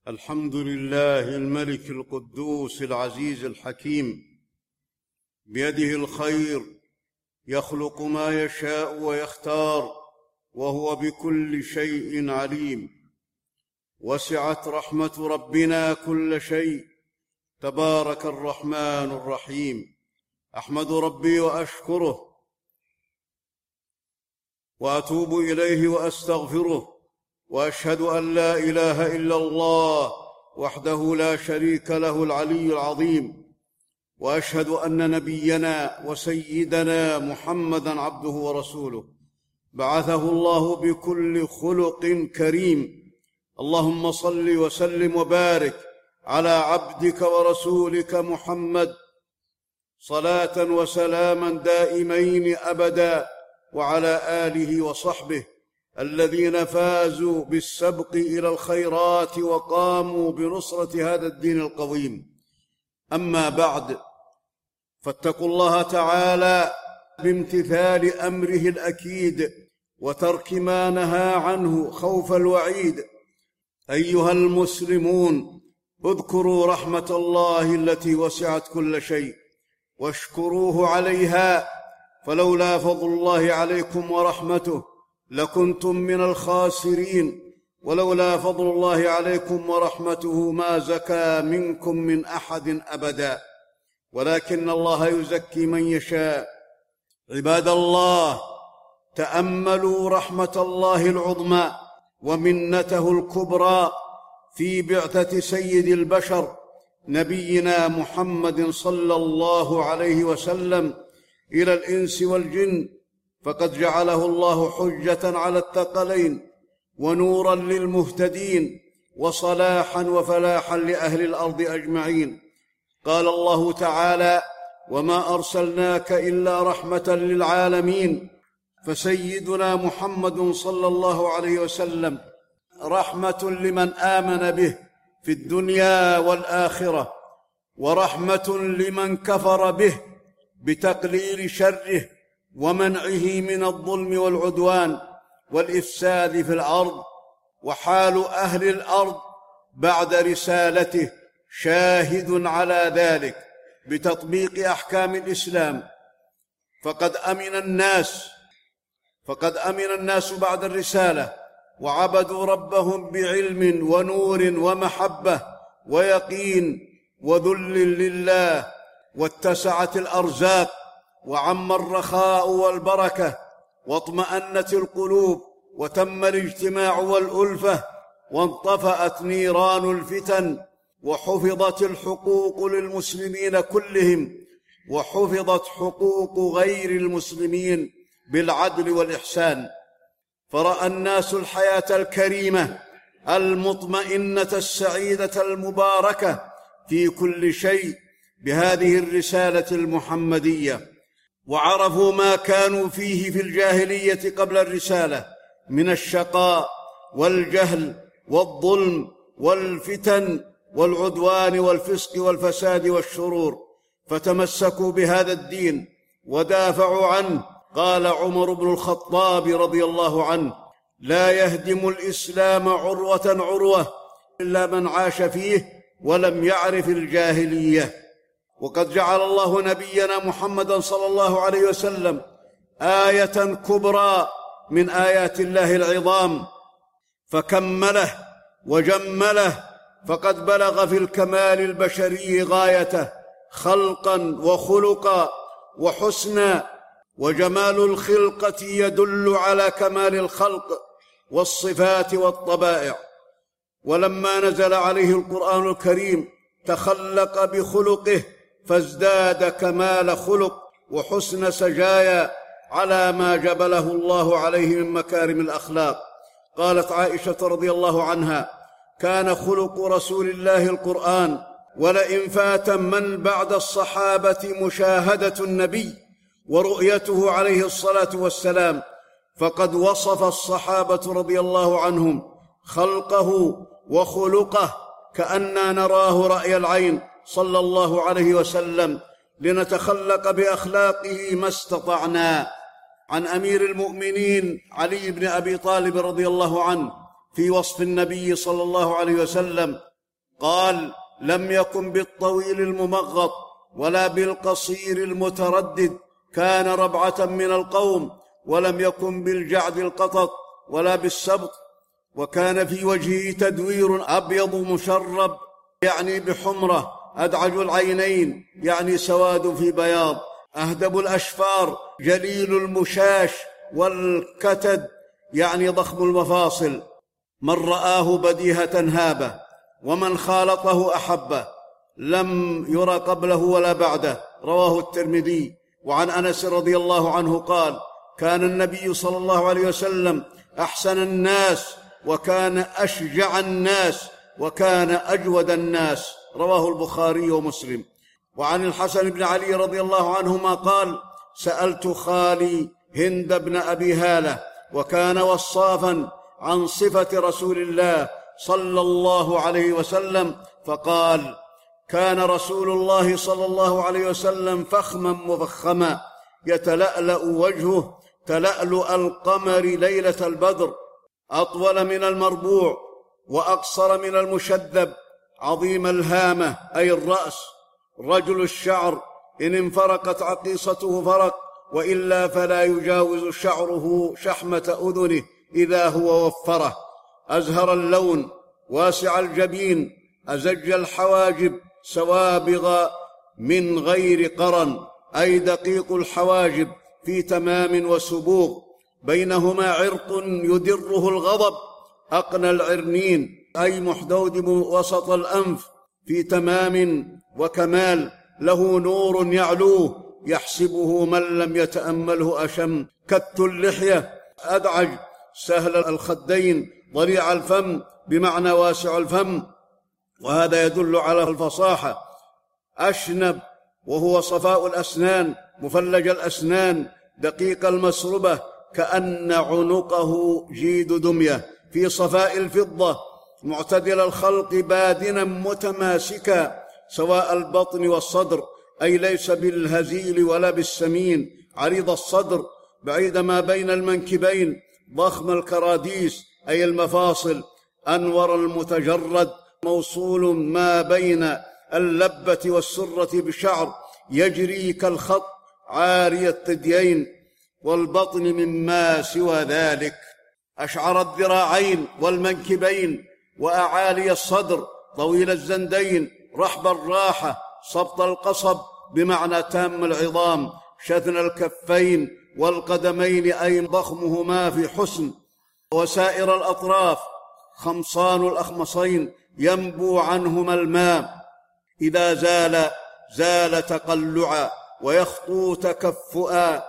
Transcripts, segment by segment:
الحمد لله الملك القدوس العزيز الحكيم، بيده الخير، يخلق ما يشاء ويختار، وهو بكل شيء عليم. وسعت رحمة ربنا كل شيء، تبارك الرحمن الرحيم. أحمد ربي وأشكره وأتوب إليه وأستغفره، وأشهد أن لا إله إلا الله وحده لا شريك له العلي العظيم، وأشهد أن نبينا وسيدنا محمدًا عبده ورسوله، بعثه الله بكل خلق كريم. اللهم صل وسلم وبارك على عبدك ورسولك محمد صلاة وسلاما دائمين أبدا، وعلى آله وصحبه الذين فازوا بالسبق إلى الخيرات وقاموا بنصرة هذا الدين القويم. أما بعد، فاتقوا الله تعالى بامتثال أمره الأكيد وترك ما نهى عنه خوف الوعيد. أيها المسلمون، اذكروا رحمة الله التي وسعت كل شيء واشكروه عليها، فلولا فضل الله عليكم ورحمته لكنتم من الخاسرين. ولولا فضل الله عليكم ورحمته ما زكى منكم من أحد أبدا، ولكن الله يزكي من يشاء. عباد الله، تأملوا رحمة الله العظمى ومنته الكبرى في بعثة سيد البشر نبينا محمد صلى الله عليه وسلم إلى الإنس والجن، فقد جعله الله حجة على الثقلين ونورا للمهتدين وصلاحا وفلاحا لأهل الأرض أجمعين. قال الله تعالى: وما أرسلناك إلا رحمة للعالمين. فسيدنا محمد صلى الله عليه وسلم رحمة لمن آمن به في الدنيا والآخرة، ورحمة لمن كفر به بتقليل شره ومنعه من الظلم والعدوان والإفساد في الأرض. وحال أهل الأرض بعد رسالته شاهد على ذلك بتطبيق أحكام الإسلام. فقد أمن الناس بعد الرسالة، وعبدوا ربهم بعلم ونور ومحبة ويقين وذل لله، واتسعت الأرزاق، وعم الرخاء والبركة، واطمأنت القلوب، وتم الاجتماع والألفة، وانطفأت نيران الفتن، وحفظت الحقوق للمسلمين كلهم، وحفظت حقوق غير المسلمين بالعدل والإحسان. فرأى الناس الحياة الكريمة المطمئنة السعيدة المباركة في كل شيء بهذه الرسالة المحمدية، وعرفوا ما كانوا فيه في الجاهلية قبل الرسالة من الشقاء والجهل والظلم والفتن والعدوان والفسق والفساد والشرور، فتمسكوا بهذا الدين ودافعوا عنه. قال عمر بن الخطاب رضي الله عنه: لا يهدم الإسلام عروة إلا من عاش فيه ولم يعرف الجاهلية. وقد جعل الله نبينا محمدا صلى الله عليه وسلم آية كبرى من آيات الله العظام، فكمله وجمله، فقد بلغ في الكمال البشري غايته خلقا وخلقا وحسنا. وجمال الخلقة يدل على كمال الخلق والصفات والطبائع. ولما نزل عليه القرآن الكريم تخلق بخلقه، فازداد كمال خلق وحسن سجايا على ما جبله الله عليه من مكارم الأخلاق. قالت عائشة رضي الله عنها: كان خلق رسول الله القرآن، ولئن فات من بعد الصحابة مشاهدة النبي ورؤيته عليه الصلاة والسلام، فقد وصف الصحابة رضي الله عنهم خلقه وخلقه كأننا نراه رأي العين صلى الله عليه وسلم، لنتخلق بأخلاقه ما استطعنا. عن أمير المؤمنين علي بن أبي طالب رضي الله عنه في وصف النبي صلى الله عليه وسلم قال: لم يكن بالطويل الممغط ولا بالقصير المتردد، كان ربعة من القوم، ولم يكن بالجعد القطط ولا بالسبط، وكان في وجهه تدوير أبيض مشرب يعني بحمرة، أدعج العينين يعني سواد في بياض، أهدب الأشفار، جليل المشاش والكتد يعني ضخم المفاصل. من رآه بديهة هابه، ومن خالطه أحبه، لم ير قبله ولا بعده. رواه الترمذي. وعن أنس رضي الله عنه قال: كان النبي صلى الله عليه وسلم أحسن الناس، وكان أشجع الناس، وكان أجود الناس. رواه البخاري ومسلم. وعن الحسن بن علي رضي الله عنهما قال: سألت خالي هند بن أبي هالة، وكان وصافا، عن صفة رسول الله صلى الله عليه وسلم، فقال: كان رسول الله صلى الله عليه وسلم فخما مفخما، يتلألأ وجهه تلألؤ القمر ليلة البدر، أطول من المربوع وأقصر من المشذب، عظيم الهامة أي الرأس، رجل الشعر، إن انفرقت عقيصته فرق، وإلا فلا يجاوز شعره شحمة أذنه إذا هو وفره، أزهر اللون، واسع الجبين، أزج الحواجب، سوابغ من غير قرن أي دقيق الحواجب، في تمام وسبوغ، بينهما عرق يدره الغضب، أقنى العرنين أي محدود وسط الأنف، في تمام وكمال، له نور يعلوه، يحسبه من لم يتأمله أشم، كت اللحية، أدعج، سهل الخدين، ضريع الفم بمعنى واسع الفم، وهذا يدل على الفصاحة، أشنب وهو صفاء الأسنان، مفلج الأسنان، دقيق المسربة، كأن عنقه جيد دمية، في صفاء الفضة، معتدل الخلق، بادنا متماسكا، سواء البطن والصدر أي ليس بالهزيل ولا بالسمين، عريض الصدر، بعيد ما بين المنكبين، ضخم الكراديس أي المفاصل، أنور المتجرد، موصول ما بين اللبة والسرة بشعر، يجري كالخط، عاري الثديين والبطن مما سوى ذلك، أشعر الذراعين والمنكبين، وأعالي الصدر، طويل الزندين، رحب الراحة، سبط القصب بمعنى تام العظام، شثن الكفين والقدمين أي ضخمهما في حسن، وسائر الأطراف، خمصان الأخمصين، ينبو عنهما الماء، إذا زال تقلعا، ويخطو تكفؤا،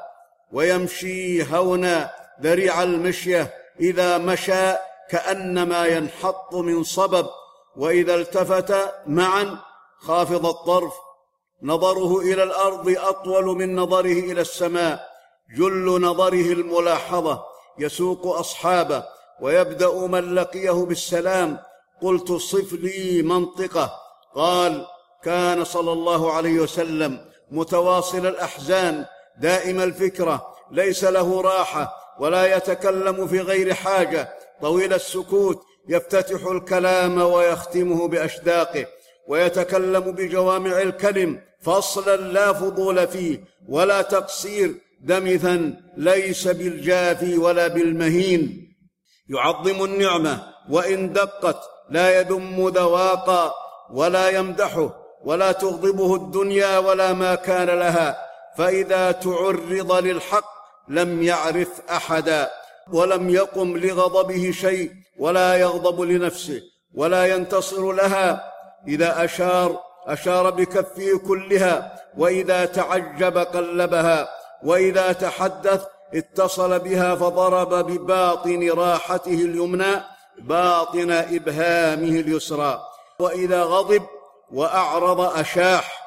ويمشي هونا، ذريع المشية، إذا مشى كأنما ينحط من صبب، وإذا التفت معا خافض الطرف، نظره إلى الأرض أطول من نظره إلى السماء، جل نظره الملاحظة، يسوق أصحابه، ويبدأ من لقيه بالسلام. قلت: صف لي منطقه. قال: كان صلى الله عليه وسلم متواصل الأحزان، دائم الفكرة، ليس له راحة، ولا يتكلم في غير حاجة، طويل السكوت، يفتتح الكلام ويختمه بأشداقه، ويتكلم بجوامع الكلم، فصلا لا فضول فيه ولا تقصير، دمثا ليس بالجافي ولا بالمهين، يعظم النعمة وإن دقت، لا يذم ذواقا ولا يمدحه، ولا تغضبه الدنيا ولا ما كان لها، فإذا تعرض للحق لم يعرف أحدا، ولم يقم لغضبه شيء، ولا يغضب لنفسه، ولا ينتصر لها، إذا أشار بكفه كلها، وإذا تعجب قلبها، وإذا تحدث اتصل بها، فضرب بباطن راحته اليمنى باطن إبهامه اليسرى، وإذا غضب وأعرض أشاح،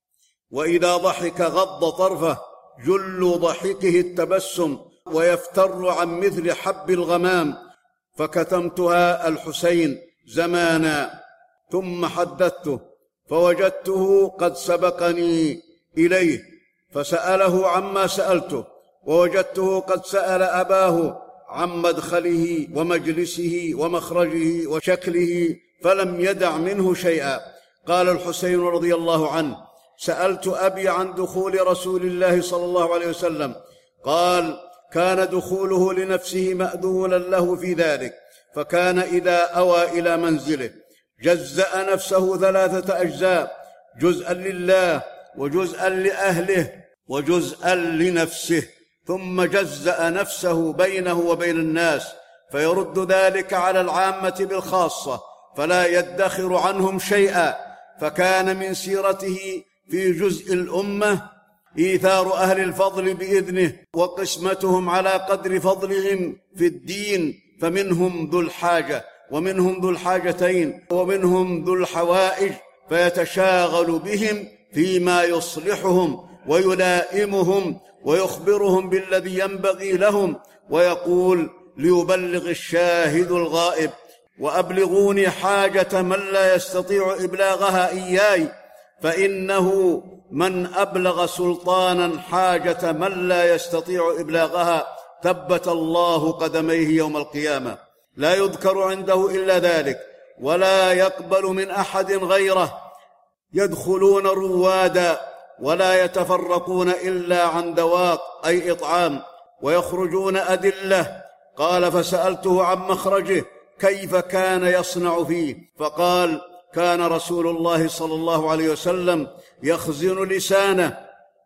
وإذا ضحك غض طرفه، جل ضحكه التبسم، ويفتر عن مثل حب الغمام. فكتمتها الحسين زمانا، ثم حدثته، فوجدته قد سبقني إليه، فسأله عما سألته، ووجدته قد سأل أباه عن مدخله ومجلسه ومخرجه وشكله، فلم يدع منه شيئا. قال الحسين رضي الله عنه: سألت أبي عن دخول رسول الله صلى الله عليه وسلم، قال: كان دخوله لنفسه مأذونا له في ذلك، فكان إذا أوى إلى منزله جزأ نفسه 3 أجزاء: جزءا لله، وجزءا لأهله، وجزءا لنفسه، ثم جزأ نفسه بينه وبين الناس، فيرد ذلك على العامة بالخاصة، فلا يدخر عنهم شيئا. فكان من سيرته في جزء الأمة إيثار أهل الفضل بإذنه، وقسمتهم على قدر فضلهم في الدين، فمنهم ذو الحاجة، ومنهم ذو الحاجتين، ومنهم ذو الحوائج، فيتشاغل بهم فيما يصلحهم ويلائمهم ويخبرهم بالذي ينبغي لهم، ويقول: ليبلغ الشاهد الغائب، وأبلغوني حاجة من لا يستطيع إبلاغها إياي، فإنه من أبلغ سلطانا حاجة من لا يستطيع إبلاغها ثبت الله قدميه يوم القيامة. لا يذكر عنده إلا ذلك، ولا يقبل من أحد غيره. يدخلون روادا، ولا يتفرقون إلا عن دواق أي إطعام، ويخرجون أدلة. قال: فسألته عن مخرجه كيف كان يصنع فيه، فقال: كان رسول الله صلى الله عليه وسلم يخزن لسانه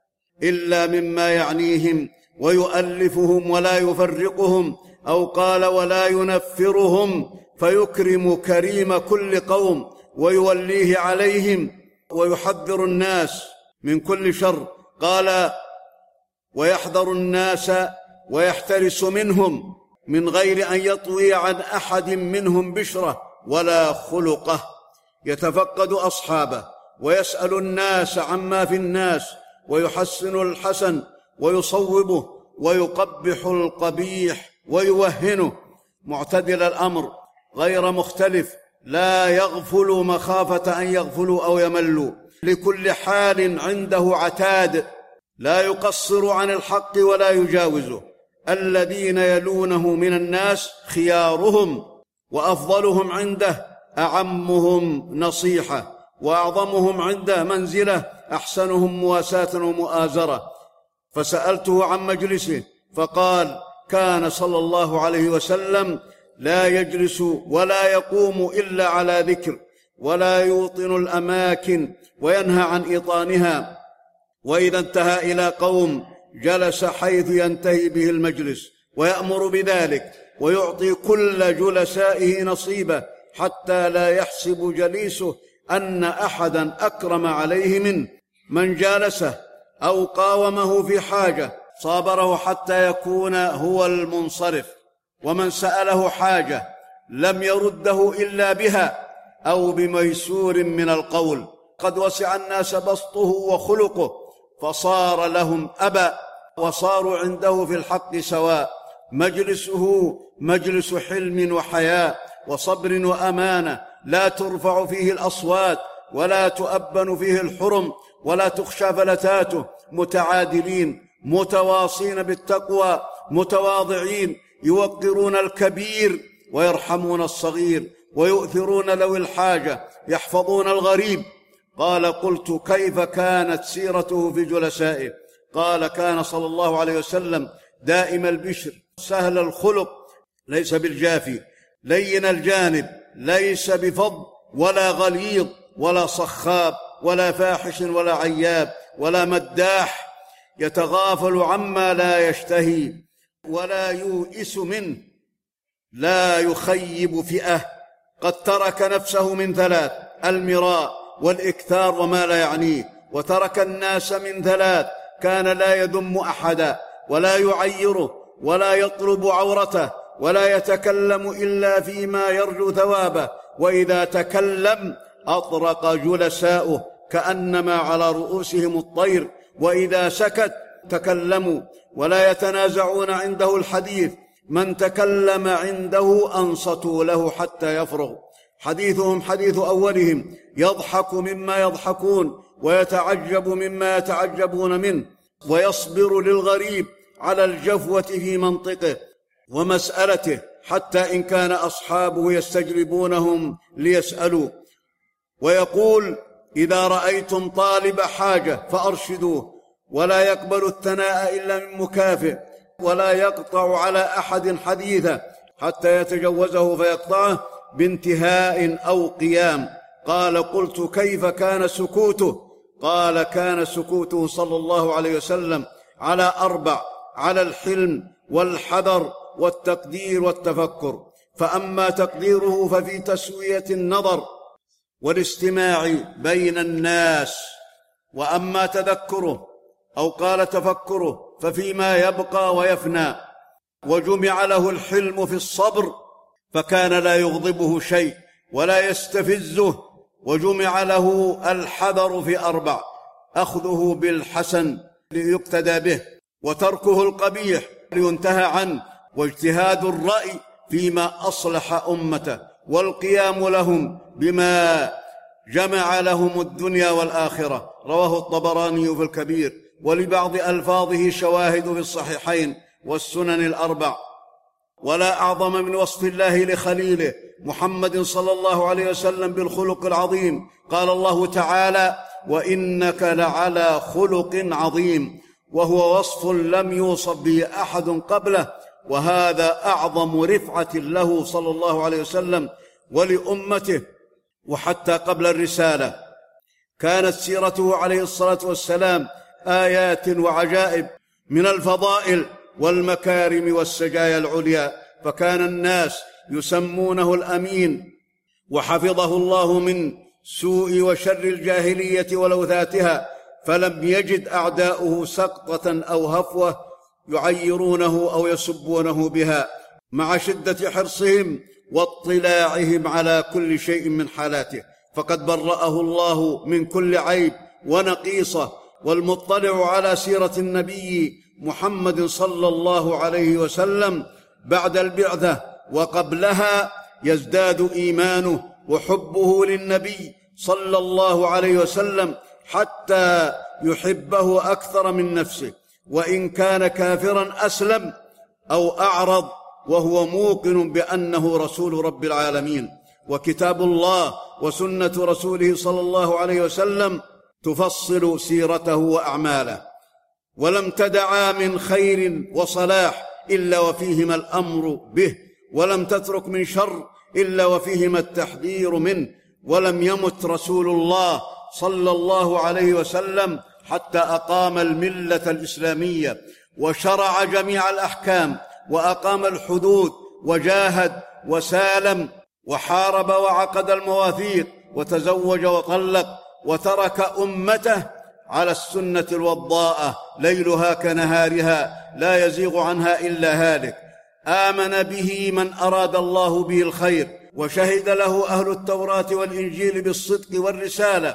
إلا مما يعنيهم، ويؤلفهم ولا يفرقهم، أو قال: ولا ينفرهم، فيكرم كريم كل قوم ويوليه عليهم، ويحذر الناس من كل شر. قال: ويحذر الناس ويحترس منهم من غير أن يطوي عن أحد منهم بشرة ولا خلقه. يتفقد أصحابه ويسأل الناس عما في الناس، ويحسن الحسن ويصوبه، ويقبح القبيح ويوهنه، معتدل الأمر غير مختلف، لا يغفل مخافة أن يغفلوا أو يملوا، لكل حال عنده عتاد، لا يقصر عن الحق ولا يجاوزه. الذين يلونه من الناس خيارهم، وأفضلهم عنده أعمهم نصيحة، وأعظمهم عنده منزلة أحسنهم مواساة ومؤازرة. فسألته عن مجلسه، فقال: كان صلى الله عليه وسلم لا يجلس ولا يقوم إلا على ذكر، ولا يوطن الأماكن، وينهى عن إيطانها، وإذا انتهى إلى قوم جلس حيث ينتهي به المجلس، ويأمر بذلك، ويعطي كل جلسائه نصيبه، حتى لا يحسب جليسه أن أحدا أكرم عليه منه. من جالسه أو قاومه في حاجة صابره حتى يكون هو المنصرف، ومن سأله حاجة لم يرده إلا بها أو بميسور من القول. قد وسع الناس بسطه وخلقه، فصار لهم أبا، وصاروا عنده في الحق سواء. مجلسه مجلس حلم وحياء وصبر وأمانة، لا ترفع فيه الأصوات، ولا تؤبن فيه الحرم، ولا تخشى فلتاته. متعادلين متواصين بالتقوى، متواضعين، يوقرون الكبير ويرحمون الصغير، ويؤثرون ذوي الحاجة، يحفظون الغريب. قال: قلت: كيف كانت سيرته في جلسائه؟ قال: كان صلى الله عليه وسلم دائم البشر، سهل الخلق، ليس بالجافي، لين الجانب، ليس بفظ ولا غليظ ولا صخاب ولا فاحش ولا عياب ولا مداح، يتغافل عما لا يشتهي ولا يوئس منه، لا يخيب فئة. قد ترك نفسه من 3: المراء والإكثار وما لا يعنيه، وترك الناس من 3: كان لا يذم أحدا، ولا يعيره، ولا يطلب عورته، ولا يتكلم إلا فيما يرجو ثوابه، وإذا تكلم أطرق جلساؤه كأنما على رؤوسهم الطير، وإذا سكت تكلموا، ولا يتنازعون عنده الحديث، من تكلم عنده أنصتوا له حتى يفرغ. حديثهم حديث أولهم، يضحك مما يضحكون، ويتعجب مما يتعجبون منه، ويصبر للغريب على الجفوة في منطقه ومسألته حتى إن كان أصحابه يستجلبونهم ليسألوا، ويقول: إذا رأيتم طالب حاجة فأرشدوه، ولا يقبل الثناء إلا من مكافئ، ولا يقطع على أحد حديثه حتى يتجوزه فيقطعه بانتهاء أو قيام. قال: قلت: كيف كان سكوته؟ قال: كان سكوته صلى الله عليه وسلم على 4: على الحلم والحذر والتقدير والتفكر. فأما تقديره ففي تسوية النظر والاستماع بين الناس، وأما تذكره أو قال تفكره ففيما يبقى ويفنى. وجمع له الحلم في الصبر، فكان لا يغضبه شيء ولا يستفزه. وجمع له الحذر في 4: أخذه بالحسن ليقتدى به، وتركه القبيح لينتهى عنه، واجتهاد الرأي فيما أصلح أمته، والقيام لهم بما جمع لهم الدنيا والآخرة. رواه الطبراني في الكبير، ولبعض ألفاظه شواهد في الصحيحين والسنن ال4. ولا أعظم من وصف الله لخليله محمد صلى الله عليه وسلم بالخلق العظيم. قال الله تعالى: وإنك لعلى خلق عظيم، وهو وصف لم يوصف به أحد قبله، وهذا أعظم رفعة له صلى الله عليه وسلم ولأمته. وحتى قبل الرسالة كانت سيرته عليه الصلاة والسلام آيات وعجائب من الفضائل والمكارم والسجايا العليا، فكان الناس يسمونه الأمين، وحفظه الله من سوء وشر الجاهلية ولوثاتها، فلم يجد أعداؤه سقطة أو هفوة يعيرونه أو يسبونه بها، مع شدة حرصهم واطلاعهم على كل شيء من حالاته، فقد برأه الله من كل عيب ونقيصة. والمطلع على سيرة النبي محمد صلى الله عليه وسلم بعد البعثة وقبلها يزداد إيمانه وحبه للنبي صلى الله عليه وسلم حتى يحبه أكثر من نفسه، وإن كان كافرا أسلم أو أعرض وهو موقن بأنه رسول رب العالمين. وكتاب الله وسنة رسوله صلى الله عليه وسلم تفصل سيرته وأعماله، ولم تدعا من خير وصلاح إلا وفيهما الأمر به، ولم تترك من شر إلا وفيهما التحذير منه. ولم يمت رسول الله صلى الله عليه وسلم حتى أقام الملة الإسلامية، وشرع جميع الأحكام، وأقام الحدود، وجاهد وسالم، وحارب وعقد المواثيق، وتزوج وطلق، وترك أمته على السنة الوضاءة ليلها كنهارها لا يزيغ عنها إلا هالك. آمن به من أراد الله به الخير، وشهد له أهل التوراة والإنجيل بالصدق والرسالة،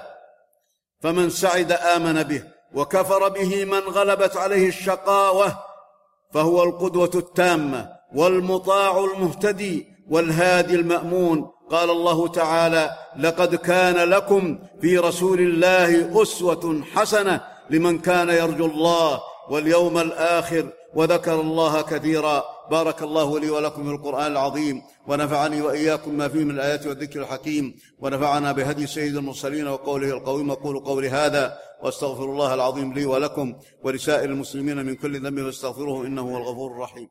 فمن سعد آمن به، وكفر به من غلبت عليه الشقاوة، فهو القدوة التامة والمطاع المهتدي والهادي المأمون. قال الله تعالى: لقد كان لكم في رسول الله أسوة حسنة لمن كان يرجو الله واليوم الآخر وذكر الله كثيرا. بارك الله لي ولكم في القرآن العظيم، ونفعني وإياكم ما فيه من الآيات والذكر الحكيم، ونفعنا بهدي سيد المرسلين وقوله القويم. أقول قولي هذا وأستغفر الله العظيم لي ولكم ولسائر المسلمين من كل ذنب فاستغفروه إنه هو الغفور الرحيم.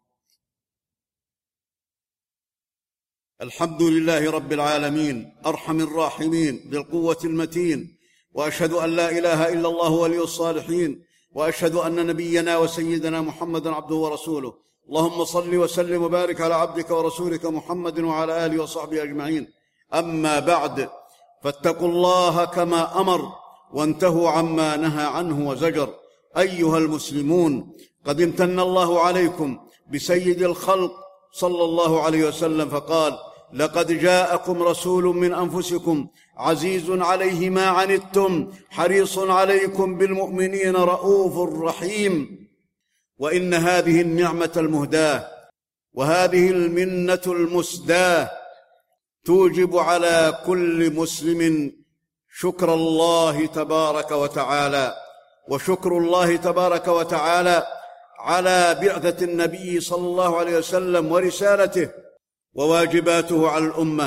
الحمد لله رب العالمين أرحم الراحمين ذي القوة المتين، وأشهد أن لا إله إلا الله ولي الصالحين، وأشهد أن نبينا وسيدنا محمدا عبده ورسوله. اللهم صل وسلم وبارك على عبدك ورسولك محمد وعلى آله وصحبه أجمعين. أما بعد، فاتقوا الله كما أمر، وانتهوا عما نهى عنه وزجر. أيها المسلمون، قد امتن الله عليكم بسيد الخلق صلى الله عليه وسلم فقال: لقد جاءكم رسول من أنفسكم عزيز عليه ما عنتم حريص عليكم بالمؤمنين رؤوف رحيم. وإن هذه النعمة المهداة وهذه المنة المسداة توجب على كل مسلم شكر الله تبارك وتعالى، وشكر الله تبارك وتعالى على بعثة النبي صلى الله عليه وسلم ورسالته، وواجباته على الأمة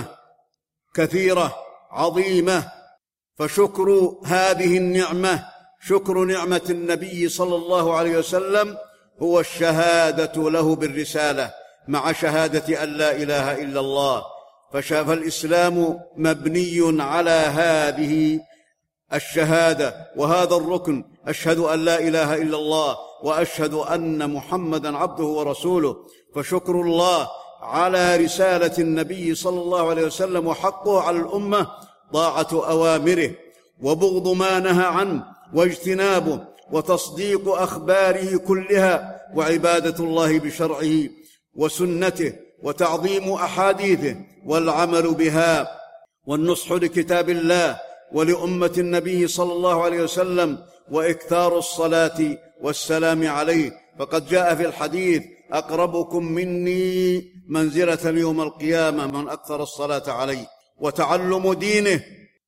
كثيرة عظيمة، فشكر هذه النعمة، شكر نعمة النبي صلى الله عليه وسلم، هو الشهادة له بالرسالة مع شهادة أن لا إله إلا الله. فالإسلام مبني على هذه الشهادة وهذا الركن، أشهد أن لا إله إلا الله وأشهد أن محمدًا عبده ورسوله. فشكر الله على رسالة النبي صلى الله عليه وسلم وحقه على الأمة طاعة أوامره وبغض ما نهى عنه واجتنابه وتصديق أخباره كلها وعبادة الله بشرعه وسنته وتعظيم أحاديثه والعمل بها والنصح لكتاب الله ولأمة النبي صلى الله عليه وسلم وإكثار الصلاة والسلام عليه. فقد جاء في الحديث: أقربكم مني منزلة يوم القيامة من أكثر الصلاة عليه. وتعلم دينه،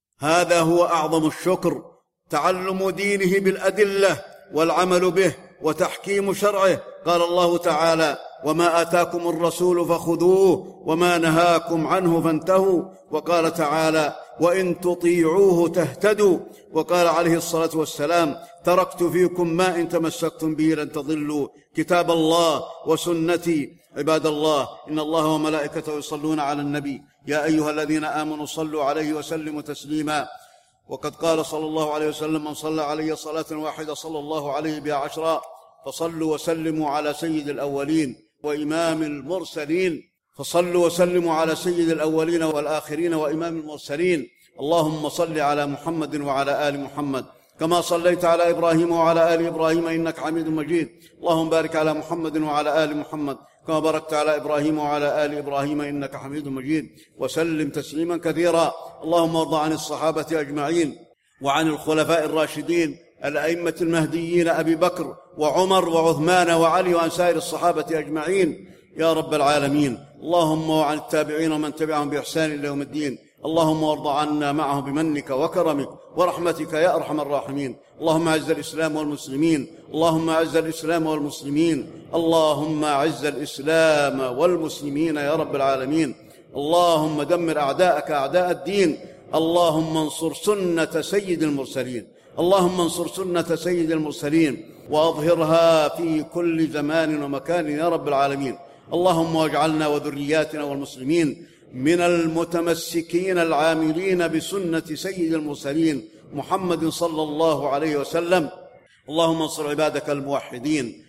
هذا هو أعظم الشكر، تعلم دينه بالأدلة والعمل به وتحكيم شرعه. قال الله تعالى: وما آتاكم الرسول فخذوه وما نهاكم عنه فانتهوا. وقال تعالى: وإن تطيعوه تهتدوا. وقال عليه الصلاة والسلام: تركت فيكم ما إن تمسكتم به لن تضلوا، كتاب الله وسنتي. عباد الله، إن الله وملائكته يصلون على النبي، يا أيها الذين آمنوا صلوا عليه وسلموا تسليما. وقد قال صلى الله عليه وسلم: من صلى علي صلاة واحدة صلى الله عليه بها 10. فصلوا وسلموا على سيد الأولين وإمام المرسلين. فصلوا وسلموا على سيد الأولين والآخرين وإمام المرسلين. اللهم صل على محمد وعلى آل محمد كما صليت على إبراهيم وعلى آل إبراهيم إنك حميد مجيد. اللهم بارك على محمد وعلى آل محمد كما باركت على إبراهيم وعلى آل إبراهيم إنك حميد مجيد، وسلم تسليما كثيرا. اللهم وارض عن الصحابة أجمعين وعن الخلفاء الراشدين الأئمة المهديين أبي بكر وعمر وعثمان وعلي وعن سائر الصحابة أجمعين يا رب العالمين. اللهم وعن التابعين ومن تبعهم بإحسان إلى يوم الدين. اللهم وارض عنا معهم بمنك وكرمك ورحمتك يا أرحم الراحمين. اللهم أعز الإسلام والمسلمين، اللهم أعز الإسلام والمسلمين، اللهم أعز الإسلام والمسلمين يا رب العالمين. اللهم دمر أعداءك أعداء الدين. اللهم انصر سنة سيد المرسلين، اللهم انصر سنة سيد المرسلين وأظهرها في كل زمان ومكان يا رب العالمين. اللهم واجعلنا وذرياتنا والمسلمين من المتمسكين العاملين بسنة سيد المرسلين محمد صلى الله عليه وسلم. اللهم انصر عبادك الموحدين،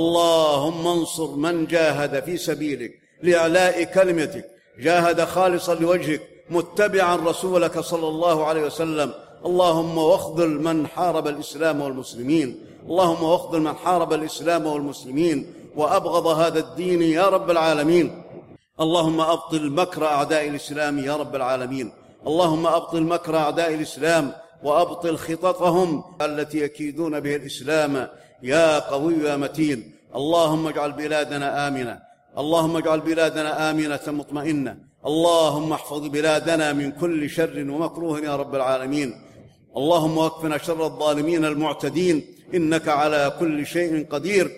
اللهم انصر من جاهد في سبيلك لإعلاء كلمتك، جاهد خالصا لوجهك متبعا رسولك صلى الله عليه وسلم. اللهم واخذل من حارب الإسلام والمسلمين، اللهم واخذل من حارب الإسلام والمسلمين وأبغض هذا الدين يا رب العالمين. اللهم أبطل مكر أعداء الإسلام يا رب العالمين. اللهم أبطل مكر أعداء الإسلام وأبطل خططهم التي يكيدون به الإسلام يا قوي يا متين. اللهم اجعل بلادنا آمنة، اللهم اجعل بلادنا آمنة مطمئنة. اللهم احفظ بلادنا من كل شر ومكروه يا رب العالمين. اللهم واكفنا شر الظالمين المعتدين، إنك على كل شيء قدير.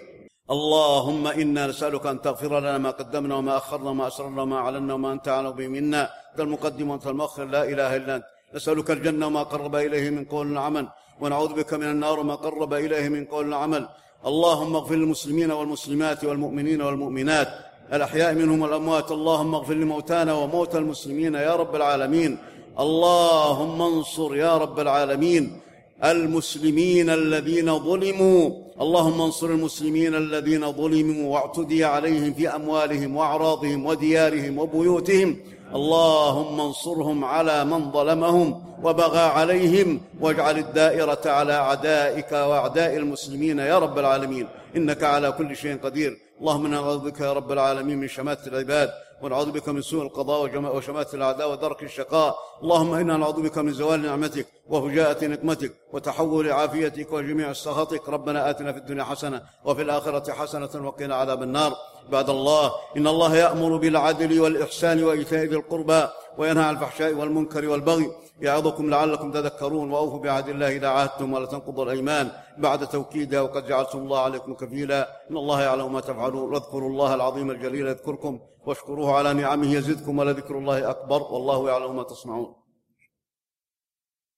اللهم إنا نسألك أن تغفر لنا ما قدمنا وما أخرنا وما أسررنا وما أعلنا وما أنت أعلم به منا، أنت المقدم وأنت المؤخر، لا إله إلا أنت. نسألك الجنة وما قرب إليه من قول وعمل، ونعوذ بك من النار وما قرب إليه من قول وعمل. اللهم اغفر للمسلمين والمسلمات والمؤمنين والمؤمنات الأحياء منهم والأموات. اللهم اغفر لموتانا وموتى المسلمين يا رب العالمين. اللهم انصر يا رب العالمين المسلمين الذين ظلموا، اللهم انصر المسلمين الذين ظلموا واعتدي عليهم في أموالهم وأعراضهم وديارهم وبيوتهم. اللهم انصرهم على من ظلمهم وبغى عليهم، واجعل الدائرة على أعدائك وأعداء المسلمين يا رب العالمين، إنك على كل شيء قدير. اللهم إنا نعوذ بك يا رب العالمين من شماتة العباد، ونعوذ بك من سوء القضاء وشماتة الأعداء ودرك الشقاء. اللهم إنا نعوذ بك من زوال نعمتك وفجاءة نقمتك وتحول عافيتك وجميع سخطك. ربنا آتنا في الدنيا حسنة وفي الآخرة حسنة وقنا عذاب النار. بعد الله، إن الله يأمر بالعدل والإحسان وإيتاء ذي القربى وينهى عن الفحشاء والمنكر والبغي يعظكم لعلكم تذكرون. وأوفوا بعهد الله إذا عاهدتم ولا تنقضوا الأيمان بعد توكيدها، وقد جعلتم الله عليكم كفيلا. إن الله يعلم ما تفعلون. واذكروا الله العظيم الجليل يذكركم واشكروه على نعمه يزدكم ولذكر الله أكبر والله يعلم ما تصنعون.